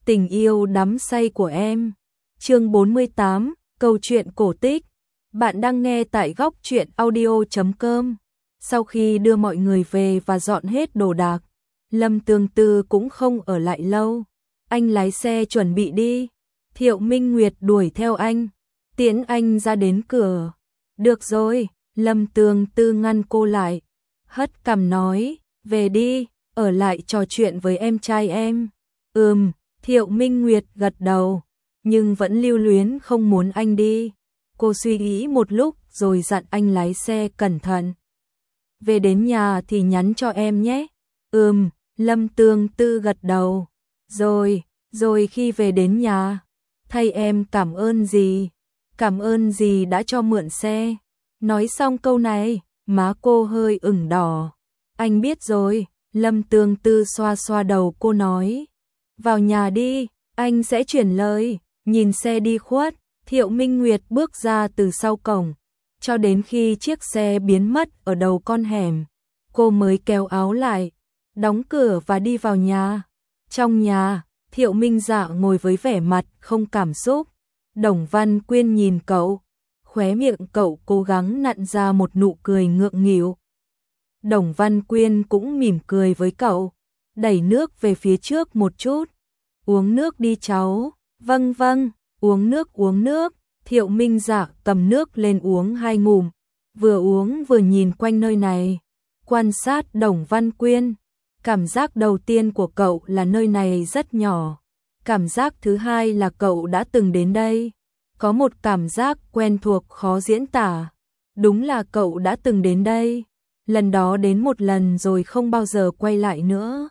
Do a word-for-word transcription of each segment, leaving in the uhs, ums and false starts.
Tình yêu đắm say của em. Chương bốn mươi tám, câu chuyện cổ tích. Bạn đang nghe tại góc truyện audio chấm com. Sau khi đưa mọi người về và dọn hết đồ đạc, Lâm Tường Tư cũng không ở lại lâu. Anh lái xe chuẩn bị đi. Thiệu Minh Nguyệt đuổi theo anh, tiễn anh ra đến cửa. Được rồi, Lâm Tường Tư ngăn cô lại, hất cằm nói, về đi, ở lại trò chuyện với em trai em. Ừm. Thiệu Minh Nguyệt gật đầu, nhưng vẫn lưu luyến không muốn anh đi. Cô suy nghĩ một lúc rồi dặn anh lái xe cẩn thận. Về đến nhà thì nhắn cho em nhé. Ừm, Lâm Tường Tư gật đầu. Rồi, rồi khi về đến nhà, thay em cảm ơn gì? Cảm ơn gì đã cho mượn xe? Nói xong câu này, má cô hơi ửng đỏ. Anh biết rồi, Lâm Tường Tư xoa xoa đầu cô nói. Vào nhà đi, anh sẽ chuyển lời. Nhìn xe đi khuất, Thiệu Minh Nguyệt bước ra từ sau cổng, cho đến khi chiếc xe biến mất ở đầu con hẻm, cô mới kéo áo lại, đóng cửa và đi vào nhà. Trong nhà, Thiệu Minh Dạ ngồi với vẻ mặt không cảm xúc. Đồng Văn Quyên nhìn cậu, khóe miệng cậu cố gắng nặn ra một nụ cười ngượng nghịu. Đồng Văn Quyên cũng mỉm cười với cậu, đẩy nước về phía trước một chút. Uống nước đi cháu. Vâng vâng, uống nước uống nước. Thiệu Minh Dạ cầm nước lên uống hai ngụm, vừa uống vừa nhìn quanh nơi này, quan sát Đồng Văn Quyên. Cảm giác đầu tiên của cậu là nơi này rất nhỏ. Cảm giác thứ hai là cậu đã từng đến đây. Có một cảm giác quen thuộc khó diễn tả. Đúng là cậu đã từng đến đây. Lần đó đến một lần rồi không bao giờ quay lại nữa.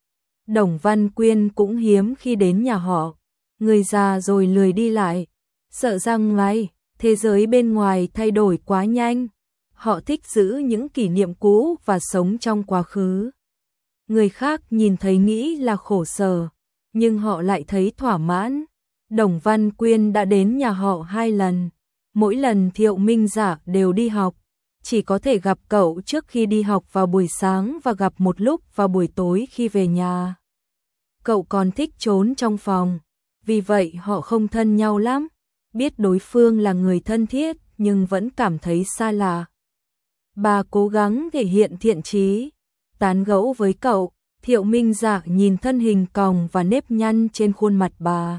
Đồng Văn Quyên cũng hiếm khi đến nhà họ. Người già rồi lười đi lại. Sợ rằng ngay, thế giới bên ngoài thay đổi quá nhanh. Họ thích giữ những kỷ niệm cũ và sống trong quá khứ. Người khác nhìn thấy nghĩ là khổ sở, nhưng họ lại thấy thỏa mãn. Đồng Văn Quyên đã đến nhà họ hai lần. Mỗi lần Thiệu Minh Dạ đều đi học. Chỉ có thể gặp cậu trước khi đi học vào buổi sáng và gặp một lúc vào buổi tối khi về nhà. Cậu còn thích trốn trong phòng, vì vậy họ không thân nhau lắm. Biết đối phương là người thân thiết nhưng vẫn cảm thấy xa lạ. Bà cố gắng thể hiện thiện chí, tán gẫu với cậu. Thiệu Minh Dạ nhìn thân hình còng và nếp nhăn trên khuôn mặt bà,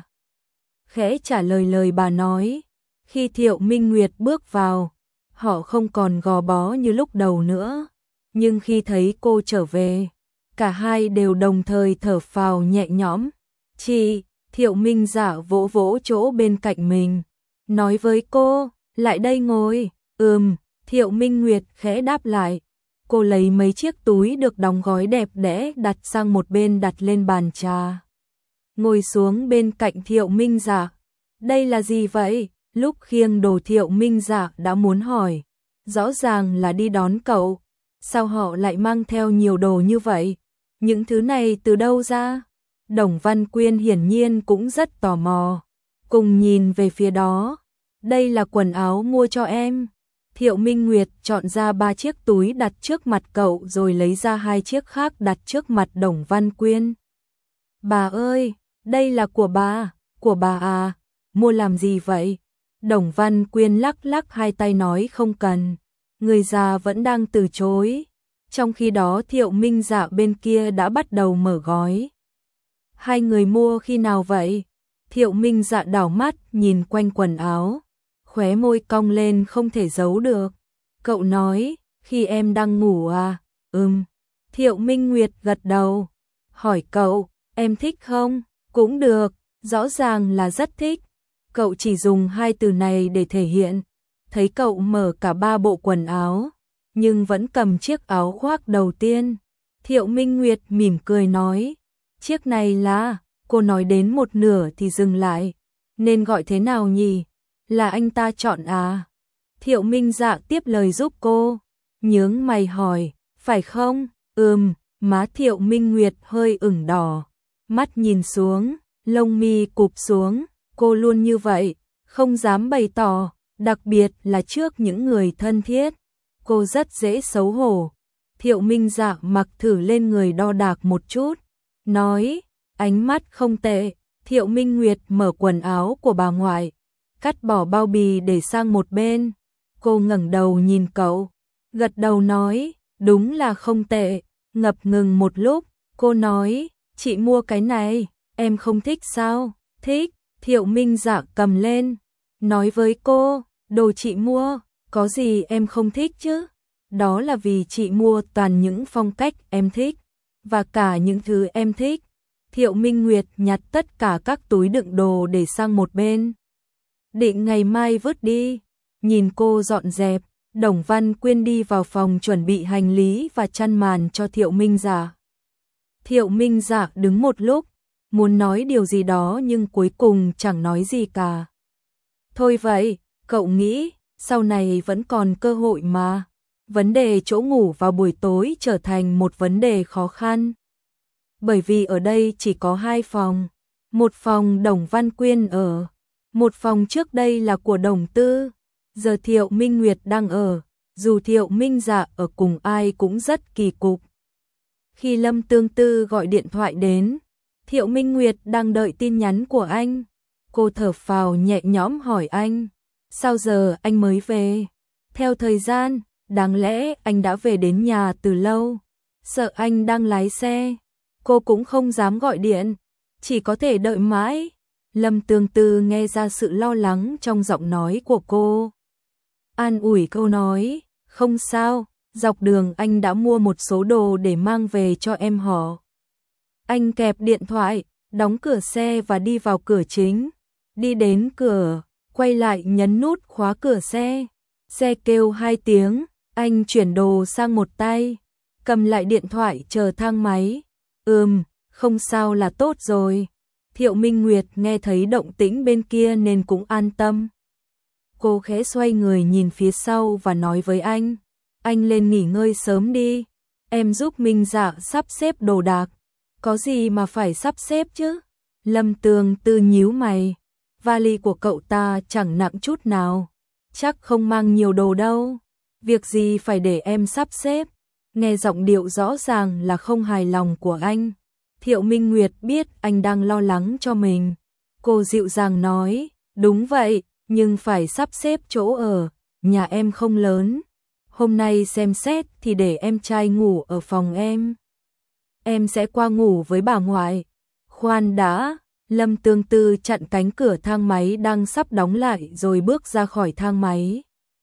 khẽ trả lời lời bà nói. Khi Thiệu Minh Nguyệt bước vào, họ không còn gò bó như lúc đầu nữa. Nhưng khi thấy cô trở về, cả hai đều đồng thời thở phào nhẹ nhõm. Chị, Thiệu Minh Dạ vỗ vỗ chỗ bên cạnh mình, nói với cô, lại đây ngồi. Ừm, Thiệu Minh Nguyệt khẽ đáp lại. Cô lấy mấy chiếc túi được đóng gói đẹp đẽ đặt sang một bên, đặt lên bàn trà. Ngồi xuống bên cạnh Thiệu Minh Dạ. Đây là gì vậy? Lúc khiêng đồ Thiệu Minh Dạ đã muốn hỏi. Rõ ràng là đi đón cậu. Sao họ lại mang theo nhiều đồ như vậy? Những thứ này từ đâu ra? Đồng Văn Quyên hiển nhiên cũng rất tò mò. Cùng nhìn về phía đó. Đây là quần áo mua cho em. Thiệu Minh Nguyệt chọn ra ba chiếc túi đặt trước mặt cậu rồi lấy ra hai chiếc khác đặt trước mặt Đồng Văn Quyên. Bà ơi, đây là của bà, của bà à, mua làm gì vậy? Đồng Văn Quyên lắc lắc hai tay nói không cần. Người già vẫn đang từ chối. Trong khi đó Thiệu Minh Dạ bên kia đã bắt đầu mở gói. Hai người mua khi nào vậy? Thiệu Minh Dạ đảo mắt nhìn quanh quần áo, khóe môi cong lên không thể giấu được. Cậu nói, khi em đang ngủ à? Ừm. Thiệu Minh Nguyệt gật đầu. Hỏi cậu, em thích không? Cũng được, rõ ràng là rất thích. Cậu chỉ dùng hai từ này để thể hiện. Thấy cậu mở cả ba bộ quần áo, nhưng vẫn cầm chiếc áo khoác đầu tiên. Thiệu Minh Nguyệt mỉm cười nói, chiếc này là... Cô nói đến một nửa thì dừng lại. Nên gọi thế nào nhỉ? Là anh ta chọn à? Thiệu Minh Dạ tiếp lời giúp cô. Nhướng mày hỏi, phải không? Ừm, má Thiệu Minh Nguyệt hơi ửng đỏ. Mắt nhìn xuống, lông mi cụp xuống. Cô luôn như vậy, không dám bày tỏ, đặc biệt là trước những người thân thiết. Cô rất dễ xấu hổ. Thiệu Minh Dạ mặc thử lên người đo đạc một chút, nói, ánh mắt không tệ, Thiệu Minh Nguyệt mở quần áo của bà ngoại, cắt bỏ bao bì để sang một bên. Cô ngẩng đầu nhìn cậu, gật đầu nói, đúng là không tệ. Ngập ngừng một lúc, cô nói, chị mua cái này, em không thích sao? Thích. Thiệu Minh Dạ cầm lên, nói với cô, đồ chị mua, có gì em không thích chứ? Đó là vì chị mua toàn những phong cách em thích, và cả những thứ em thích. Thiệu Minh Nguyệt nhặt tất cả các túi đựng đồ để sang một bên, định ngày mai vứt đi. Nhìn cô dọn dẹp, Đồng Văn Quyên đi vào phòng chuẩn bị hành lý và chăn màn cho Thiệu Minh Dạ. Thiệu Minh Dạ đứng một lúc, muốn nói điều gì đó nhưng cuối cùng chẳng nói gì cả. Thôi vậy, cậu nghĩ, sau này vẫn còn cơ hội mà. Vấn đề chỗ ngủ vào buổi tối trở thành một vấn đề khó khăn. Bởi vì ở đây chỉ có hai phòng. Một phòng Đồng Văn Quyên ở, một phòng trước đây là của Đồng Tư. Giờ Thiệu Minh Nguyệt đang ở, dù Thiệu Minh Dạ ở cùng ai cũng rất kỳ cục. Khi Lâm Tương Tư gọi điện thoại đến, Thiệu Minh Nguyệt đang đợi tin nhắn của anh. Cô thở phào nhẹ nhõm hỏi anh, sao giờ anh mới về? Theo thời gian, đáng lẽ anh đã về đến nhà từ lâu. Sợ anh đang lái xe, cô cũng không dám gọi điện, chỉ có thể đợi mãi. Lâm Tương Tư nghe ra sự lo lắng trong giọng nói của cô. An ủi câu nói, không sao, dọc đường anh đã mua một số đồ để mang về cho em họ. Anh kẹp điện thoại, đóng cửa xe và đi vào cửa chính. Đi đến cửa, quay lại nhấn nút khóa cửa xe. Xe kêu hai tiếng, anh chuyển đồ sang một tay, cầm lại điện thoại chờ thang máy. Ừm, không sao là tốt rồi. Thiệu Minh Nguyệt nghe thấy động tĩnh bên kia nên cũng an tâm. Cô khẽ xoay người nhìn phía sau và nói với anh, anh lên nghỉ ngơi sớm đi, em giúp Minh Dạ sắp xếp đồ đạc. Có gì mà phải sắp xếp chứ? Lâm Tương Tư nhíu mày, vali của cậu ta chẳng nặng chút nào, chắc không mang nhiều đồ đâu. Việc gì phải để em sắp xếp? Nghe giọng điệu rõ ràng là không hài lòng của anh. Thiệu Minh Nguyệt biết anh đang lo lắng cho mình. Cô dịu dàng nói, đúng vậy, nhưng phải sắp xếp chỗ ở, nhà em không lớn. Hôm nay xem xét thì để em trai ngủ ở phòng em. Em sẽ qua ngủ với bà ngoại. Khoan đã, Lâm Tương Tư chặn cánh cửa thang máy đang sắp đóng lại rồi bước ra khỏi thang máy.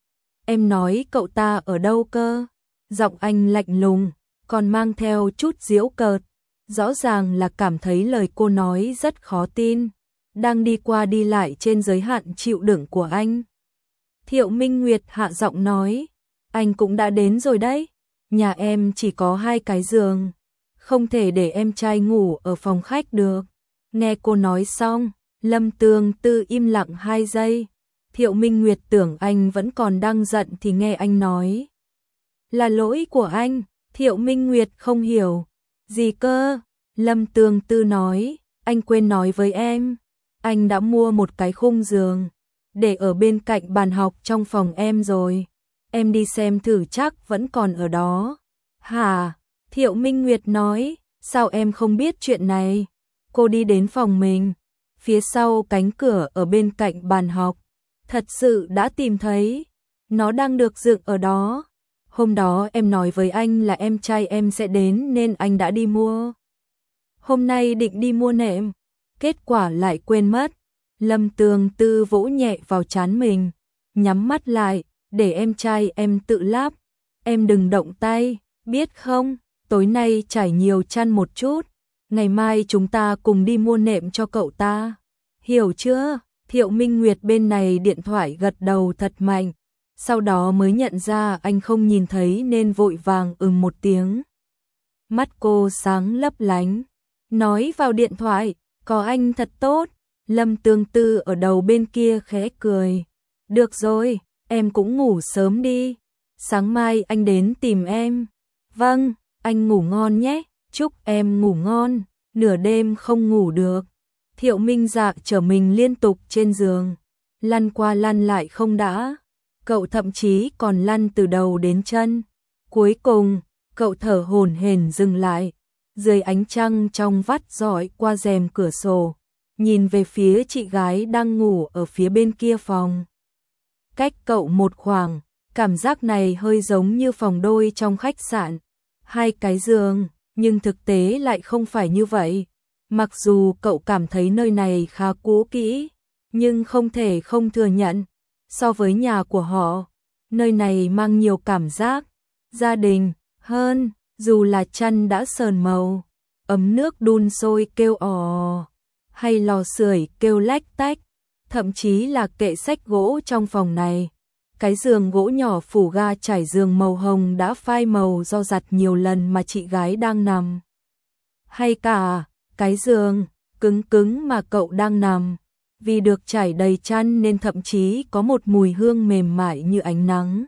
Em nói cậu ta ở đâu cơ? Giọng anh lạnh lùng, còn mang theo chút giễu cợt. Rõ ràng là cảm thấy lời cô nói rất khó tin. Đang đi qua đi lại trên giới hạn chịu đựng của anh. Thiệu Minh Nguyệt hạ giọng nói, anh cũng đã đến rồi đấy. Nhà em chỉ có hai cái giường, không thể để em trai ngủ ở phòng khách được. Nghe cô nói xong, Lâm Tương Tư im lặng hai giây. Thiệu Minh Nguyệt tưởng anh vẫn còn đang giận thì nghe anh nói, là lỗi của anh. Thiệu Minh Nguyệt không hiểu. Gì cơ? Lâm Tương Tư nói, anh quên nói với em, anh đã mua một cái khung giường để ở bên cạnh bàn học trong phòng em rồi. Em đi xem thử chắc vẫn còn ở đó. Hả? Thiệu Minh Nguyệt nói, sao em không biết chuyện này? Cô đi đến phòng mình, phía sau cánh cửa ở bên cạnh bàn học, thật sự đã tìm thấy, nó đang được dựng ở đó. Hôm đó em nói với anh là em trai em sẽ đến nên anh đã đi mua. Hôm nay định đi mua nệm, kết quả lại quên mất. Lâm Tương Tư vỗ nhẹ vào trán mình, nhắm mắt lại, để em trai em tự láp. Em đừng động tay, biết không? Tối nay trải nhiều chăn một chút, ngày mai chúng ta cùng đi mua nệm cho cậu ta. Hiểu chưa? Thiệu Minh Nguyệt bên này điện thoại gật đầu thật mạnh, sau đó mới nhận ra anh không nhìn thấy nên vội vàng ừm một tiếng. Mắt cô sáng lấp lánh, nói vào điện thoại, có anh thật tốt. Lâm Tương Tư ở đầu bên kia khẽ cười. Được rồi, em cũng ngủ sớm đi, sáng mai anh đến tìm em. Vâng, anh ngủ ngon nhé, chúc em ngủ ngon, nửa đêm không ngủ được. Thiệu Minh Dạ trở mình liên tục trên giường, lăn qua lăn lại không đã. Cậu thậm chí còn lăn từ đầu đến chân. Cuối cùng, cậu thở hổn hển dừng lại, dưới ánh trăng trong vắt rọi qua rèm cửa sổ. nhìn về phía chị gái đang ngủ ở phía bên kia phòng. Cách cậu một khoảng, cảm giác này hơi giống như phòng đôi trong khách sạn, hai cái giường, nhưng thực tế lại không phải như vậy. Mặc dù cậu cảm thấy nơi này khá cũ kỹ, nhưng không thể không thừa nhận, so với nhà của họ, nơi này mang nhiều cảm giác gia đình hơn, dù là chăn đã sờn màu, ấm nước đun sôi kêu ò, hay lò sưởi kêu lách tách, thậm chí là kệ sách gỗ trong phòng này. Cái giường gỗ nhỏ phủ ga trải giường màu hồng đã phai màu do giặt nhiều lần mà chị gái đang nằm. Hay cả cái giường cứng cứng mà cậu đang nằm, vì được trải đầy chăn nên thậm chí có một mùi hương mềm mại như ánh nắng.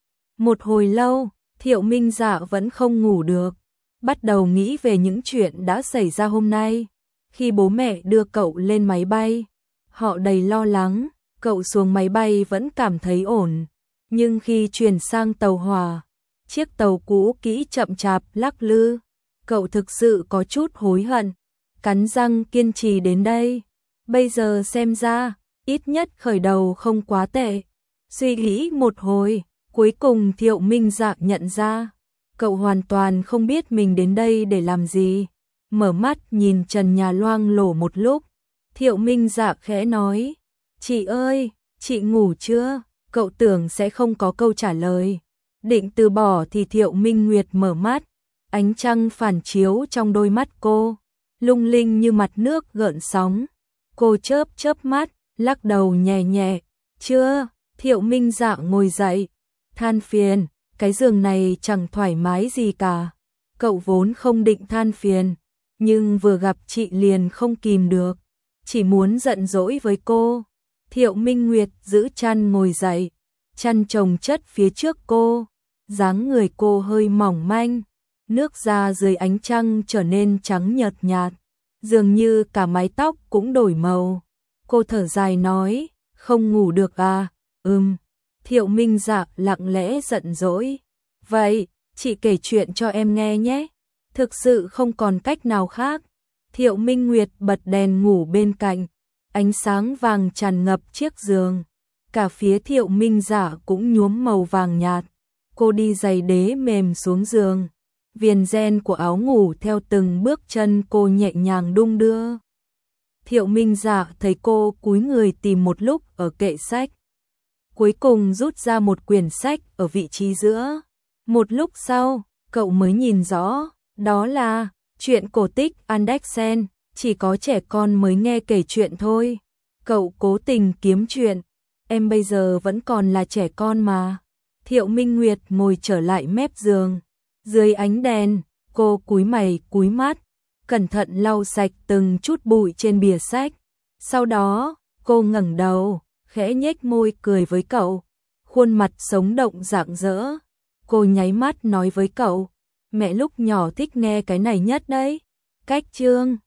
Một hồi lâu, Thiệu Minh Dạ vẫn không ngủ được, bắt đầu nghĩ về những chuyện đã xảy ra hôm nay. Khi bố mẹ đưa cậu lên máy bay, họ đầy lo lắng, cậu xuống máy bay vẫn cảm thấy ổn. Nhưng khi chuyển sang tàu hỏa, chiếc tàu cũ kỹ chậm chạp lắc lư, cậu thực sự có chút hối hận, cắn răng kiên trì đến đây. Bây giờ xem ra, ít nhất khởi đầu không quá tệ. Suy nghĩ một hồi, cuối cùng Thiệu Minh Dạ nhận ra, cậu hoàn toàn không biết mình đến đây để làm gì. Mở mắt nhìn trần nhà loang lổ một lúc, Thiệu Minh Dạ khẽ nói, chị ơi, chị ngủ chưa? Cậu tưởng sẽ không có câu trả lời. Định từ bỏ thì Thiệu Minh Nguyệt mở mắt, ánh trăng phản chiếu trong đôi mắt cô, lung linh như mặt nước gợn sóng. Cô chớp chớp mắt, lắc đầu nhẹ nhẹ, chưa. Thiệu Minh Dạ ngồi dậy, than phiền, cái giường này chẳng thoải mái gì cả. Cậu vốn không định than phiền, nhưng vừa gặp chị liền không kìm được, chỉ muốn giận dỗi với cô. Thiệu Minh Nguyệt giữ chăn ngồi dậy, chăn chồng chất phía trước cô, dáng người cô hơi mỏng manh, nước da dưới ánh trăng trở nên trắng nhợt nhạt, dường như cả mái tóc cũng đổi màu. Cô thở dài nói, không ngủ được à? Ừm. Thiệu Minh Dạ lặng lẽ giận dỗi, vậy, chị kể chuyện cho em nghe nhé. Thực sự không còn cách nào khác. Thiệu Minh Nguyệt bật đèn ngủ bên cạnh, ánh sáng vàng tràn ngập chiếc giường. Cả phía Thiệu Minh Dạ cũng nhuốm màu vàng nhạt. Cô đi giày đế mềm xuống giường, viền ren của áo ngủ theo từng bước chân cô nhẹ nhàng đung đưa. Thiệu Minh Dạ thấy cô cúi người tìm một lúc ở kệ sách, cuối cùng rút ra một quyển sách ở vị trí giữa. Một lúc sau, cậu mới nhìn rõ, đó là truyện cổ tích Andersen, chỉ có trẻ con mới nghe kể chuyện thôi. Cậu cố tình kiếm chuyện, em bây giờ vẫn còn là trẻ con mà. Thiệu Minh Nguyệt ngồi trở lại mép giường, dưới ánh đèn, cô cúi mày cúi mắt, cẩn thận lau sạch từng chút bụi trên bìa sách. Sau đó, cô ngẩng đầu, khẽ nhếch môi cười với cậu, khuôn mặt sống động rạng rỡ. Cô nháy mắt nói với cậu, mẹ lúc nhỏ thích nghe cái này nhất đấy. Cách chương